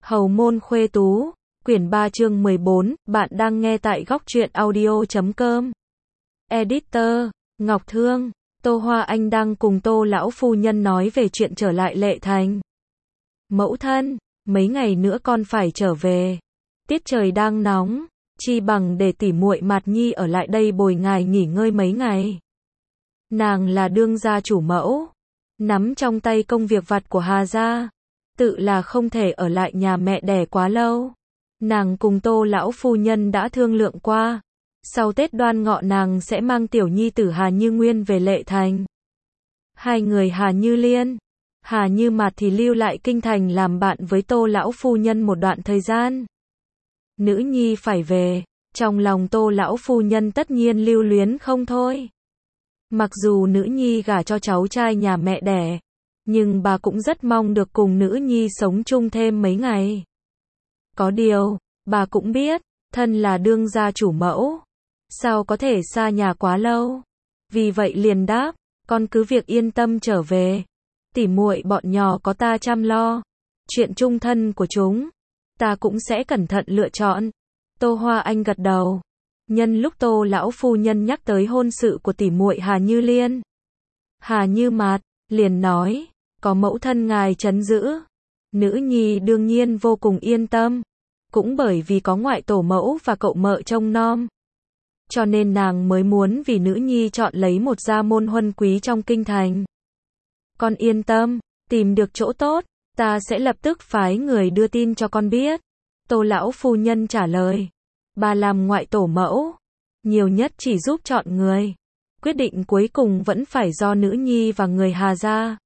Hầu môn khuê tú, quyển 3 chương 14, bạn đang nghe tại góc truyện audio.com. Editor, Ngọc Thương, Tô Hoa Anh đang cùng Tô lão phu nhân nói về chuyện trở lại Lệ Thành. Mẫu thân, mấy ngày nữa con phải trở về. Tiết trời đang nóng, chi bằng để tỉ muội Mạt Nhi ở lại đây bồi ngài nghỉ ngơi mấy ngày. Nàng là đương gia chủ mẫu, nắm trong tay công việc vặt của Hà gia, tự là không thể ở lại nhà mẹ đẻ quá lâu. Nàng cùng Tô lão phu nhân đã thương lượng qua, sau Tết Đoan Ngọ nàng sẽ mang tiểu nhi tử Hà Như Nguyên về Lệ Thành. Hai người Hà Như Liên, Hà Như Mạt thì lưu lại kinh thành làm bạn với Tô lão phu nhân một đoạn thời gian. Nữ nhi phải về, trong lòng Tô lão phu nhân tất nhiên lưu luyến không thôi. Mặc dù nữ nhi gả cho cháu trai nhà mẹ đẻ, nhưng bà cũng rất mong được cùng nữ nhi sống chung thêm mấy ngày. Có điều, bà cũng biết, thân là đương gia chủ mẫu, sao có thể xa nhà quá lâu. Vì vậy liền đáp, con cứ việc yên tâm trở về. Tỉ muội bọn nhỏ có ta chăm lo. Chuyện chung thân của chúng, ta cũng sẽ cẩn thận lựa chọn. Tô Hoa Anh gật đầu. Nhân lúc Tô lão phu nhân nhắc tới hôn sự của tỉ muội Hà Như Liên, Hà Như Mạt liền nói, có mẫu thân ngài trấn giữ, nữ nhi đương nhiên vô cùng yên tâm, cũng bởi vì có ngoại tổ mẫu và cậu mợ trông nom, cho nên nàng mới muốn vì nữ nhi chọn lấy một gia môn huân quý trong kinh thành. Con yên tâm, tìm được chỗ tốt, ta sẽ lập tức phái người đưa tin cho con biết. Tô lão phu nhân trả lời, bà làm ngoại tổ mẫu, nhiều nhất chỉ giúp chọn người, quyết định cuối cùng vẫn phải do nữ nhi và người Hà gia.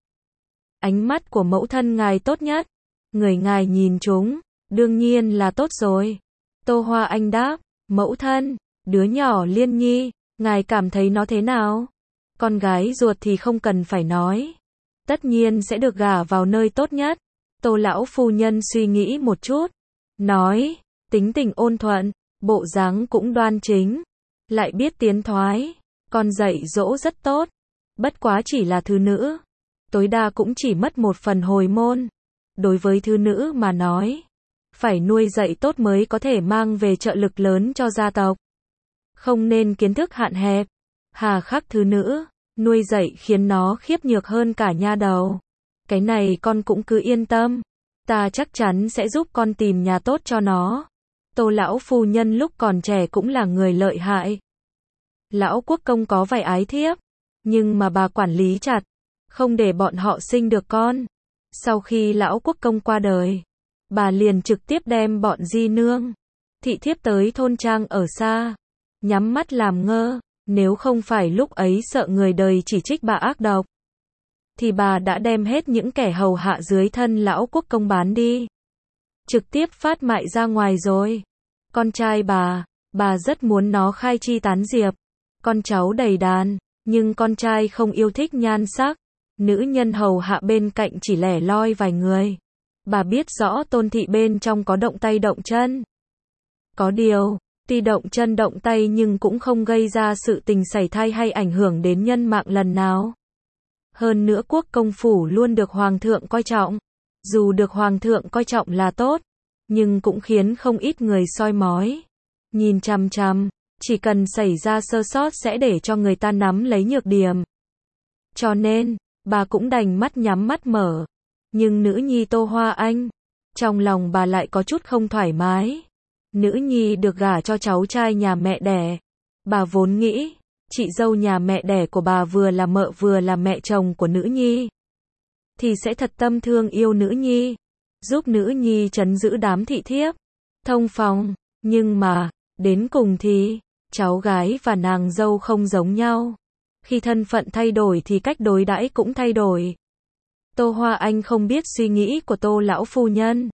Ánh mắt của mẫu thân ngài tốt nhất, người ngài nhìn chúng, đương nhiên là tốt rồi. Tô Hoa Anh đáp, mẫu thân, đứa nhỏ Liên Nhi, ngài cảm thấy nó thế nào? Con gái ruột thì không cần phải nói, tất nhiên sẽ được gả vào nơi tốt nhất. Tô lão phu nhân suy nghĩ một chút, nói, tính tình ôn thuận, bộ dáng cũng đoan chính, lại biết tiến thoái, con dạy dỗ rất tốt, bất quá chỉ là thứ nữ, tối đa cũng chỉ mất một phần hồi môn. Đối với thứ nữ mà nói, phải nuôi dạy tốt mới có thể mang về trợ lực lớn cho gia tộc. Không nên kiến thức hạn hẹp, hà khắc thứ nữ, nuôi dạy khiến nó khiếp nhược hơn cả nha đầu. Cái này con cũng cứ yên tâm, ta chắc chắn sẽ giúp con tìm nhà tốt cho nó. Tô lão phu nhân lúc còn trẻ cũng là người lợi hại. Lão quốc công có vài ái thiếp, nhưng mà bà quản lý chặt, không để bọn họ sinh được con. Sau khi lão quốc công qua đời, bà liền trực tiếp đem bọn di nương, thị thiếp tới thôn trang ở xa, nhắm mắt làm ngơ, nếu không phải lúc ấy sợ người đời chỉ trích bà ác độc, thì bà đã đem hết những kẻ hầu hạ dưới thân lão quốc công bán đi, trực tiếp phát mại ra ngoài rồi. Con trai bà rất muốn nó khai chi tán diệp, con cháu đầy đàn, nhưng con trai không yêu thích nhan sắc, nữ nhân hầu hạ bên cạnh chỉ lẻ loi vài người. Bà biết rõ Tôn thị bên trong có động tay động chân. Có điều, tuy động chân động tay nhưng cũng không gây ra sự tình sảy thai hay ảnh hưởng đến nhân mạng lần nào. Hơn nữa quốc công phủ luôn được hoàng thượng coi trọng. Dù được hoàng thượng coi trọng là tốt, nhưng cũng khiến không ít người soi mói, nhìn chằm chằm, chỉ cần xảy ra sơ sót sẽ để cho người ta nắm lấy nhược điểm. Cho nên, bà cũng đành mắt nhắm mắt mở. Nhưng nữ nhi Tô Hoa Anh, trong lòng bà lại có chút không thoải mái. Nữ nhi được gả cho cháu trai nhà mẹ đẻ. Bà vốn nghĩ, chị dâu nhà mẹ đẻ của bà vừa là mợ vừa là mẹ chồng của nữ nhi, thì sẽ thật tâm thương yêu nữ nhi, giúp nữ nhi trấn giữ đám thị thiếp, thông phòng. Nhưng mà, đến cùng thì, cháu gái và nàng dâu không giống nhau. Khi thân phận thay đổi thì cách đối đãi cũng thay đổi. Tô Hoa Anh không biết suy nghĩ của Tô lão phu nhân.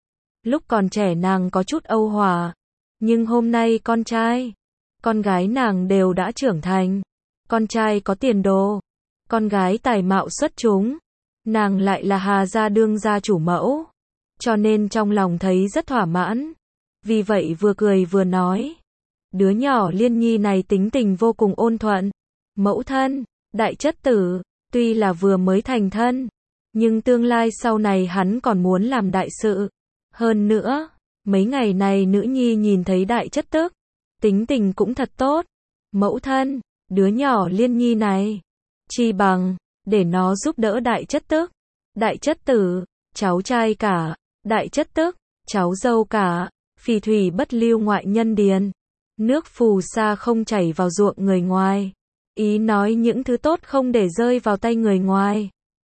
Lúc còn trẻ nàng có chút âu hòa, nhưng hôm nay con trai, con gái nàng đều đã trưởng thành. Con trai có tiền đồ, con gái tài mạo xuất chúng, nàng lại là Hà gia đương gia chủ mẫu, cho nên trong lòng thấy rất thỏa mãn. Vì vậy vừa cười vừa nói, đứa nhỏ Liên Nhi này tính tình vô cùng ôn thuận. Mẫu thân, đại chất tử, tuy là vừa mới thành thân, nhưng tương lai sau này hắn còn muốn làm đại sự. Hơn nữa, mấy ngày này nữ nhi nhìn thấy đại chất tức, tính tình cũng thật tốt. Mẫu thân, đứa nhỏ Liên Nhi này, chi bằng, để nó giúp đỡ đại chất tức. Đại chất tử, cháu trai cả, đại chất tức, cháu dâu cả, phì thủy bất lưu ngoại nhân điền. Nước phù sa không chảy vào ruộng người ngoài. Ý nói những thứ tốt không để rơi vào tay người ngoài.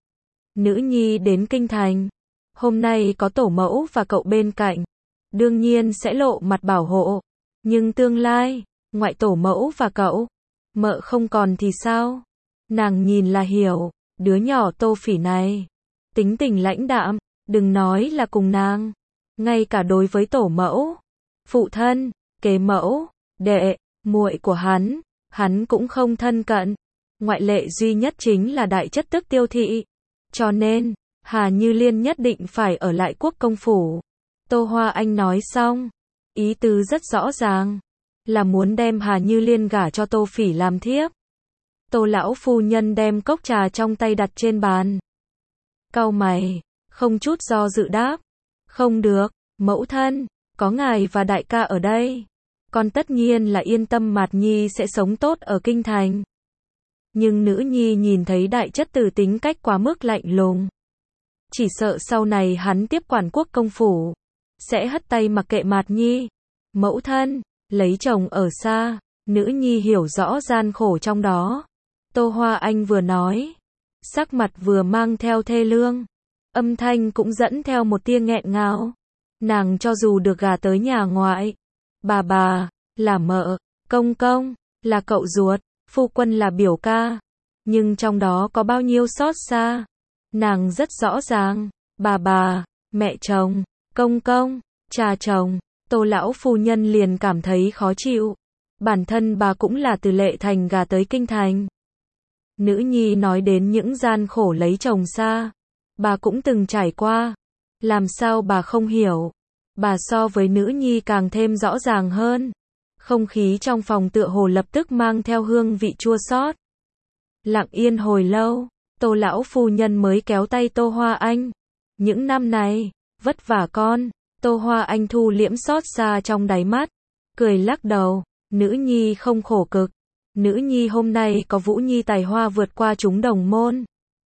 Nữ nhi đến kinh thành. Hôm nay có tổ mẫu và cậu bên cạnh. Đương nhiên sẽ lộ mặt bảo hộ. Nhưng tương lai, ngoại tổ mẫu và cậu, mợ không còn thì sao? Nàng nhìn là hiểu, đứa nhỏ Tô Phỉ này, tính tình lãnh đạm, đừng nói là cùng nàng. Ngay cả đối với tổ mẫu, phụ thân, kế mẫu, đệ, muội của hắn cũng không thân cận. Ngoại lệ duy nhất chính là đại chất tức Tiêu thị. Cho nên, Hà Như Liên nhất định phải ở lại quốc công phủ. Tô Hoa Anh nói xong, ý tứ rất rõ ràng, là muốn đem Hà Như Liên gả cho Tô Phỉ làm thiếp. Tô lão phu nhân đem cốc trà trong tay đặt trên bàn. Cau mày, không chút do dự đáp. Không được, mẫu thân, có ngài và đại ca ở đây. Con tất nhiên là yên tâm Mạt Nhi sẽ sống tốt ở kinh thành. Nhưng nữ nhi nhìn thấy đại chất tử tính cách quá mức lạnh lùng. Chỉ sợ sau này hắn tiếp quản quốc công phủ, sẽ hất tay mặc kệ Mạt Nhi. Mẫu thân, lấy chồng ở xa, nữ nhi hiểu rõ gian khổ trong đó. Tô Hoa Anh vừa nói, sắc mặt vừa mang theo thê lương, âm thanh cũng dẫn theo một tia nghẹn ngào. Nàng cho dù được gả tới nhà ngoại, bà, là mợ, công, là cậu ruột, phu quân là biểu ca, nhưng trong đó có bao nhiêu xót xa. Nàng rất rõ ràng, bà, mẹ chồng, công, cha chồng, Tô lão phu nhân liền cảm thấy khó chịu. Bản thân bà cũng là từ Lệ Thành gả tới kinh thành. Nữ nhi nói đến những gian khổ lấy chồng xa, bà cũng từng trải qua. Làm sao bà không hiểu? Bà so với nữ nhi càng thêm rõ ràng hơn. Không khí trong phòng tựa hồ lập tức mang theo hương vị chua xót. Lặng yên hồi lâu, Tô lão phu nhân mới kéo tay Tô Hoa Anh. Những năm này, vất vả con. Tô Hoa Anh thu liễm xót xa trong đáy mắt, cười lắc đầu. Nữ nhi không khổ cực. Nữ nhi hôm nay có Vũ Nhi tài hoa vượt qua chúng đồng môn,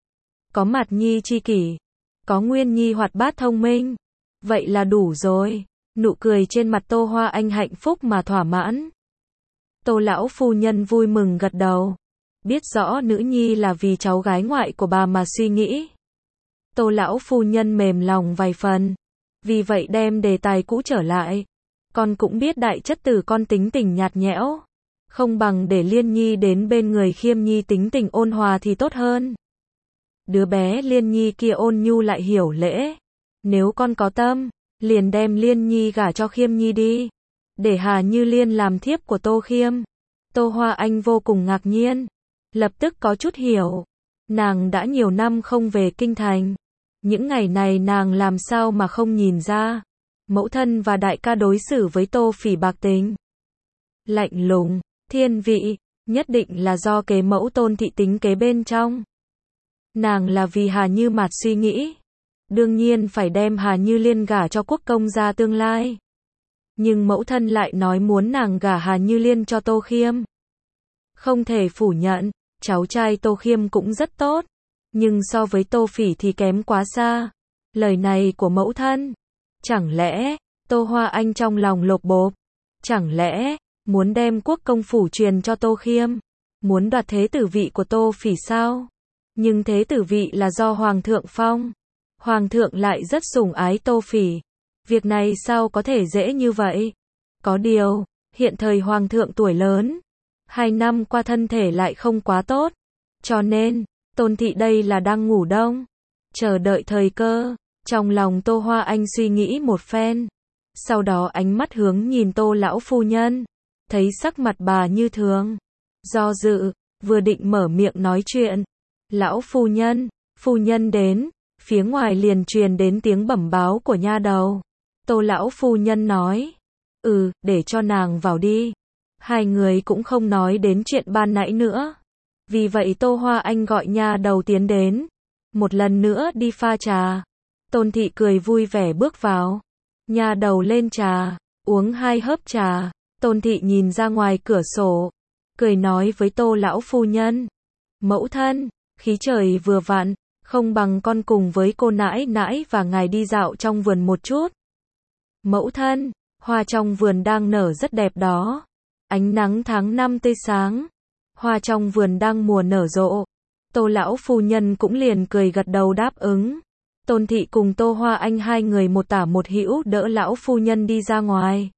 có Mạt Nhi chi kỷ, có Nguyên Nhi hoạt bát thông minh. Vậy là đủ rồi. Nụ cười trên mặt Tô Hoa Anh hạnh phúc mà thỏa mãn. Tô lão phu nhân vui mừng gật đầu. Biết rõ nữ nhi là vì cháu gái ngoại của bà mà suy nghĩ. Tô lão phu nhân mềm lòng vài phần. Vì vậy đem đề tài cũ trở lại. Con cũng biết đại chất tử con tính tình nhạt nhẽo. Không bằng để Liên Nhi đến bên người Khiêm Nhi tính tình ôn hòa thì tốt hơn. Đứa bé Liên Nhi kia ôn nhu lại hiểu lễ. Nếu con có tâm, liền đem Liên Nhi gả cho Khiêm Nhi đi. Để Hà Như Liên làm thiếp của Tô Khiêm. Tô Hoa Anh vô cùng ngạc nhiên. Lập tức có chút hiểu. Nàng đã nhiều năm không về kinh thành. Những ngày này nàng làm sao mà không nhìn ra. Mẫu thân và đại ca đối xử với Tô Phỉ bạc tính, lạnh lùng, thiên vị, nhất định là do kế mẫu Tôn thị tính kế bên trong. Nàng là vì Hà Như Mạt suy nghĩ. Đương nhiên phải đem Hà Như Liên gả cho quốc công gia tương lai. Nhưng mẫu thân lại nói muốn nàng gả Hà Như Liên cho Tô Khiêm. Không thể phủ nhận, cháu trai Tô Khiêm cũng rất tốt. Nhưng so với Tô Phỉ thì kém quá xa. Lời này của mẫu thân. Chẳng lẽ, Tô Hoa Anh trong lòng lột bột. Chẳng lẽ, muốn đem quốc công phủ truyền cho Tô Khiêm. Muốn đoạt thế tử vị của Tô Phỉ sao? Nhưng thế tử vị là do Hoàng thượng phong. Hoàng thượng lại rất sủng ái Tô Phỉ. Việc này sao có thể dễ như vậy? Có điều, hiện thời Hoàng thượng tuổi lớn. 2 năm qua thân thể lại không quá tốt. Cho nên, Tôn thị đây là đang ngủ đông. Chờ đợi thời cơ. Trong lòng Tô Hoa Anh suy nghĩ một phen. Sau đó ánh mắt hướng nhìn Tô lão phu nhân. Thấy sắc mặt bà như thường. Do dự, vừa định mở miệng nói chuyện. Lão phu nhân đến. Phía ngoài liền truyền đến tiếng bẩm báo của nha đầu. Tô lão phu nhân nói. Để cho nàng vào đi. Hai người cũng không nói đến chuyện ban nãy nữa. Vì vậy Tô Hoa Anh gọi nha đầu tiến đến. Một lần nữa đi pha trà. Tôn thị cười vui vẻ bước vào. Nha đầu lên trà, uống 2 hớp trà. Tôn thị nhìn ra ngoài cửa sổ, cười nói với Tô lão phu nhân. Mẫu thân, khí trời vừa vặn, không bằng con cùng với cô nãi nãi và ngài đi dạo trong vườn một chút. Mẫu thân, hoa trong vườn đang nở rất đẹp đó. Ánh nắng tháng 5 tươi sáng. Hoa trong vườn đang mùa nở rộ. Tô lão phu nhân cũng liền cười gật đầu đáp ứng. Tôn thị cùng Tô Hoa Anh hai người một tả một hữu đỡ lão phu nhân đi ra ngoài.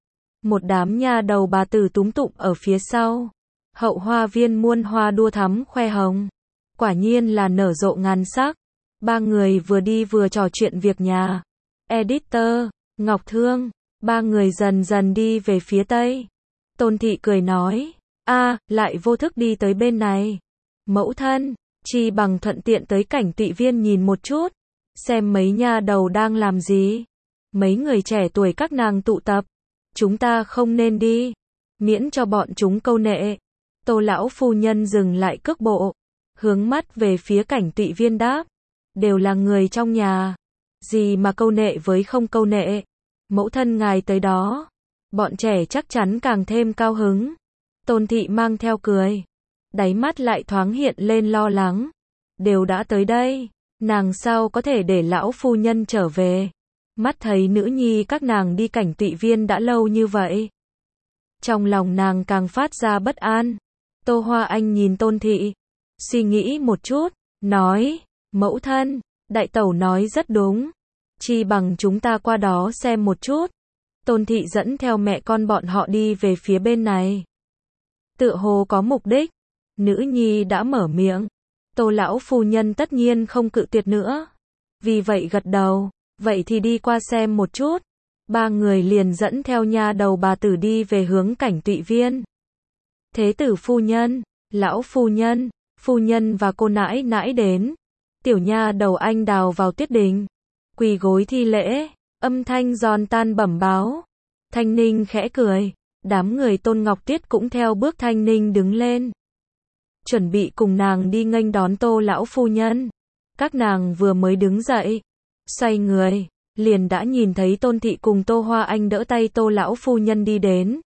Một đám nha đầu bà tử túm tụm ở phía sau. Hậu hoa viên muôn hoa đua thắm khoe hồng. Quả nhiên là nở rộ ngàn sắc. Ba người vừa đi vừa trò chuyện việc nhà. Editor, Ngọc Thương. Ba người dần dần đi về phía tây. Tôn thị cười nói. Lại vô thức đi tới bên này. Mẫu thân, chi bằng thuận tiện tới cảnh tụy viên nhìn một chút. Xem mấy nha đầu đang làm gì. Mấy người trẻ tuổi các nàng tụ tập. Chúng ta không nên đi. Miễn cho bọn chúng câu nệ. Tô lão phu nhân dừng lại cước bộ. Hướng mắt về phía cảnh tụy viên đáp. Đều là người trong nhà. Gì mà câu nệ với không câu nệ. Mẫu thân ngài tới đó. Bọn trẻ chắc chắn càng thêm cao hứng. Tôn thị mang theo cười. Đáy mắt lại thoáng hiện lên lo lắng. Đều đã tới đây. Nàng sao có thể để lão phu nhân trở về. Mắt thấy nữ nhi các nàng đi cảnh tụy viên đã lâu như vậy. Trong lòng nàng càng phát ra bất an. Tô Hoa Anh nhìn Tôn thị. Suy nghĩ một chút. Nói. Mẫu thân. Đại tẩu nói rất đúng. Chi bằng chúng ta qua đó xem một chút. Tôn thị dẫn theo mẹ con bọn họ đi về phía bên này. Tựa hồ có mục đích. Nữ nhi đã mở miệng. Tô lão phu nhân tất nhiên không cự tuyệt nữa. Vì vậy gật đầu. Vậy thì đi qua xem một chút. Ba người liền dẫn theo nha đầu bà tử đi về hướng cảnh tụy viên. Thế tử phu nhân, lão phu nhân và cô nãi nãi đến. Tiểu nha đầu anh đào vào tiết đình. Quỳ gối thi lễ, âm thanh giòn tan bẩm báo. Thanh Ninh khẽ cười. Đám người Tôn Ngọc Tiết cũng theo bước Thanh Ninh đứng lên. Chuẩn bị cùng nàng đi nghênh đón Tô lão phu nhân. Các nàng vừa mới đứng dậy. Xoay người, liền đã nhìn thấy Tôn thị cùng Tô Hoa Anh đỡ tay Tô lão phu nhân đi đến.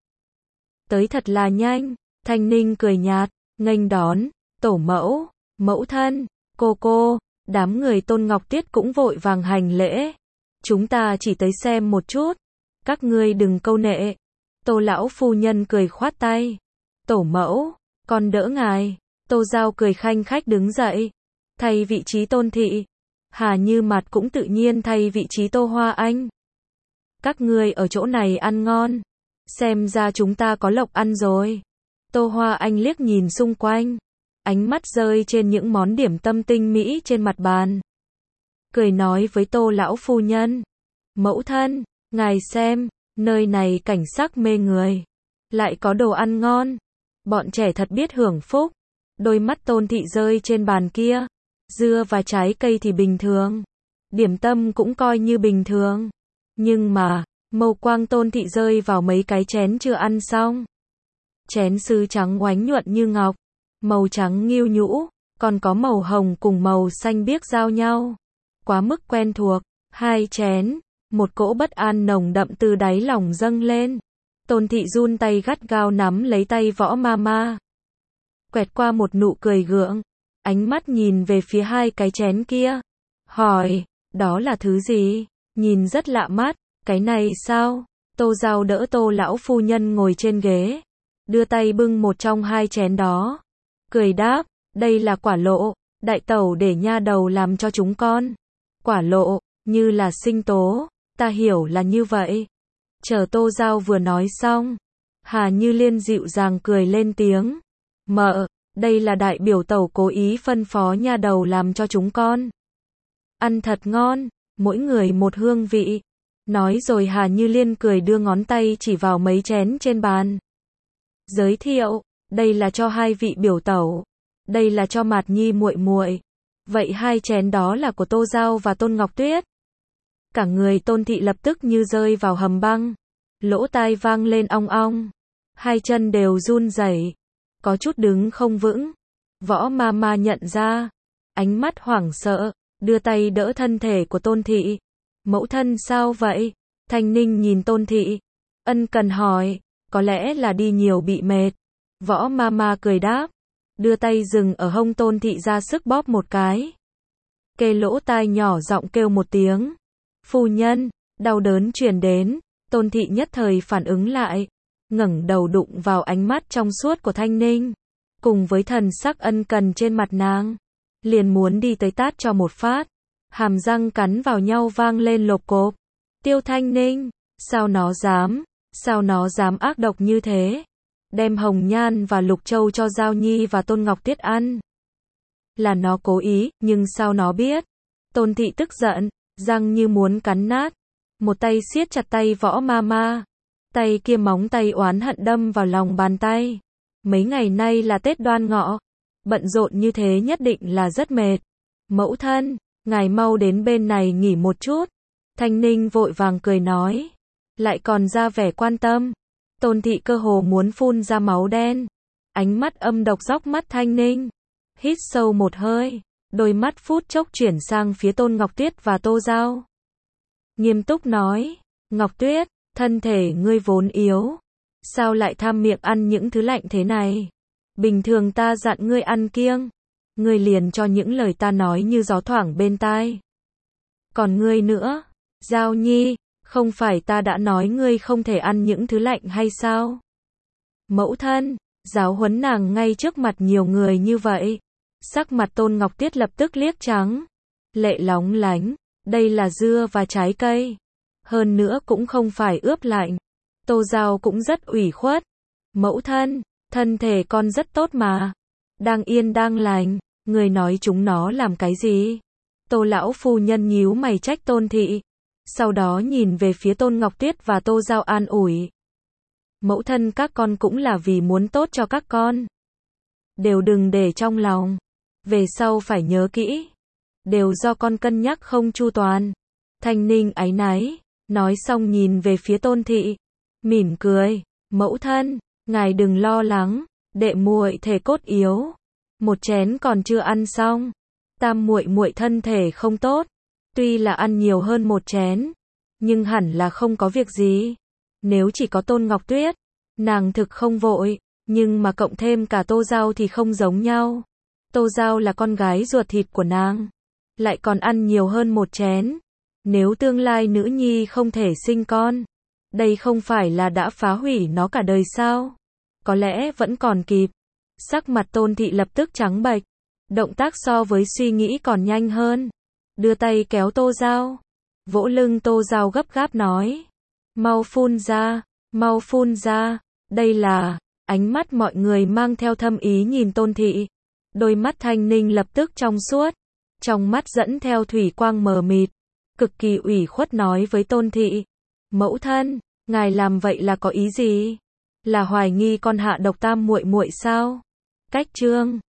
Tới thật là nhanh. Thanh Ninh cười nhạt, nghênh đón, tổ mẫu, mẫu thân, cô. Đám người Tôn Ngọc Tiết cũng vội vàng hành lễ. Chúng ta chỉ tới xem một chút. Các ngươi đừng câu nệ. Tô lão phu nhân cười khoát tay. Tổ mẫu, con đỡ ngài. Tô Giao cười khanh khách đứng dậy. Thay vị trí Tôn thị. Hà Như Mạt cũng tự nhiên thay vị trí Tô Hoa Anh. Các ngươi ở chỗ này ăn ngon. Xem ra chúng ta có lộc ăn rồi. Tô Hoa Anh liếc nhìn xung quanh. Ánh mắt rơi trên những món điểm tâm tinh mỹ trên mặt bàn. Cười nói với Tô lão phu nhân. Mẫu thân, ngài xem, nơi này cảnh sắc mê người. Lại có đồ ăn ngon. Bọn trẻ thật biết hưởng phúc. Đôi mắt Tôn thị rơi trên bàn kia. Dưa và trái cây thì bình thường. Điểm tâm cũng coi như bình thường. Nhưng mà, mâu quang Tôn thị rơi vào mấy cái chén chưa ăn xong. Chén sứ trắng oánh nhuận như ngọc. Màu trắng nghiêu nhũ, còn có màu hồng cùng màu xanh biếc giao nhau. Quá mức quen thuộc. 2 chén, một cỗ bất an nồng đậm từ đáy lòng dâng lên. Tôn thị run tay gắt gao nắm lấy tay Võ Mama. Quẹt qua một nụ cười gượng. Ánh mắt nhìn về phía 2 cái chén kia. Hỏi, đó là thứ gì? Nhìn rất lạ mắt. Cái này sao? Tô Giao đỡ Tô lão phu nhân ngồi trên ghế. Đưa tay bưng một trong 2 chén đó. Cười đáp, đây là quả lộ. Đại tẩu để nha đầu làm cho chúng con. Quả lộ, như là sinh tố. Ta hiểu là như vậy. Chờ Tô Giao vừa nói xong. Hà Như Liên dịu dàng cười lên tiếng. Mợ, đây là đại biểu tẩu cố ý phân phó nha đầu làm cho chúng con. Ăn thật ngon, mỗi người một hương vị. Nói rồi Hà Như Liên cười đưa ngón tay chỉ vào mấy chén trên bàn. Giới thiệu, đây là cho 2 vị biểu tẩu. Đây là cho Mạt Nhi muội muội. Vậy 2 chén đó là của Tô Giao và Tôn Ngọc Tuyết. Cả người Tôn thị lập tức như rơi vào hầm băng. Lỗ tai vang lên ong ong. 2 chân đều run rẩy. Có chút đứng không vững. Võ Mama nhận ra. Ánh mắt hoảng sợ. Đưa tay đỡ thân thể của Tôn thị. Mẫu thân sao vậy? Thanh Ninh nhìn Tôn Thị, ân cần hỏi, có lẽ là đi nhiều bị mệt. Võ Mama cười đáp, đưa tay dừng ở hông Tôn Thị ra sức bóp một cái. Kề lỗ tai nhỏ giọng kêu một tiếng. Phu nhân, đau đớn truyền đến, Tôn Thị nhất thời phản ứng lại, ngẩng đầu đụng vào ánh mắt trong suốt của Thanh Ninh, cùng với thần sắc ân cần trên mặt nàng, liền muốn đi tới tát cho một phát, hàm răng cắn vào nhau vang lên lộp cộp. Tiêu Thanh Ninh, sao nó dám ác độc như thế, đem Hồng Nhan và Lục Châu cho Giao Nhi và Tôn Ngọc Tiết ăn. Là nó cố ý, nhưng sao nó biết? Tôn Thị tức giận, răng như muốn cắn nát, một tay siết chặt tay Võ Mama, tay kia móng tay oán hận đâm vào lòng bàn tay. Mấy ngày nay là Tết Đoan Ngọ, bận rộn như thế nhất định là rất mệt. Mẫu thân, ngài mau đến bên này nghỉ một chút. Thanh Ninh vội vàng cười nói, lại còn ra vẻ quan tâm. Tôn Thị cơ hồ muốn phun ra máu đen, ánh mắt âm độc dóc mắt Thanh Ninh, hít sâu một hơi, đôi mắt phút chốc chuyển sang phía Tôn Ngọc Tuyết và Tô Giao. Nghiêm túc nói, Ngọc Tuyết, thân thể ngươi vốn yếu, sao lại tham miệng ăn những thứ lạnh thế này? Bình thường ta dặn ngươi ăn kiêng, ngươi liền cho những lời ta nói như gió thoảng bên tai. Còn ngươi nữa, Giao Nhi, không phải ta đã nói ngươi không thể ăn những thứ lạnh hay sao? Mẫu thân, giáo huấn nàng ngay trước mặt nhiều người như vậy. Sắc mặt Tôn Ngọc Tiết lập tức liếc trắng, lệ lóng lánh, đây là dưa và trái cây, hơn nữa cũng không phải ướp lạnh. Tô Giao cũng rất ủy khuất, mẫu thân, thân thể con rất tốt mà, đang yên đang lành, người nói chúng nó làm cái gì? Tô lão phu nhân nhíu mày trách Tôn Thị, sau đó nhìn về phía Tôn Ngọc Tuyết và Tô Giao an ủi. Mẫu thân các con cũng là vì muốn tốt cho các con, đều đừng để trong lòng, về sau phải nhớ kỹ, đều do con cân nhắc không chu toàn. Thanh Ninh áy náy, nói xong nhìn về phía Tôn Thị, mỉm cười, mẫu thân, ngài đừng lo lắng, đệ muội thể cốt yếu, một chén còn chưa ăn xong, tam muội muội thân thể không tốt, tuy là ăn nhiều hơn một chén, nhưng hẳn là không có việc gì. Nếu chỉ có Tôn Ngọc Tuyết, nàng thực không vội, nhưng mà cộng thêm cả Tô Giao thì không giống nhau. Tô Giao là con gái ruột thịt của nàng, lại còn ăn nhiều hơn một chén. Nếu tương lai nữ nhi không thể sinh con, đây không phải là đã phá hủy nó cả đời sao? Có lẽ vẫn còn kịp. Sắc mặt Tôn Thị lập tức trắng bệch, động tác so với suy nghĩ còn nhanh hơn, đưa tay kéo Tô Giao, vỗ lưng Tô Giao gấp gáp nói, mau phun ra, đây là. Ánh mắt mọi người mang theo thâm ý nhìn Tôn Thị, đôi mắt Thanh Ninh lập tức trong suốt, trong mắt dẫn theo thủy quang mờ mịt, cực kỳ ủy khuất nói với Tôn Thị, mẫu thân, ngài làm vậy là có ý gì? Là hoài nghi con hạ độc tam muội muội sao? Cách chương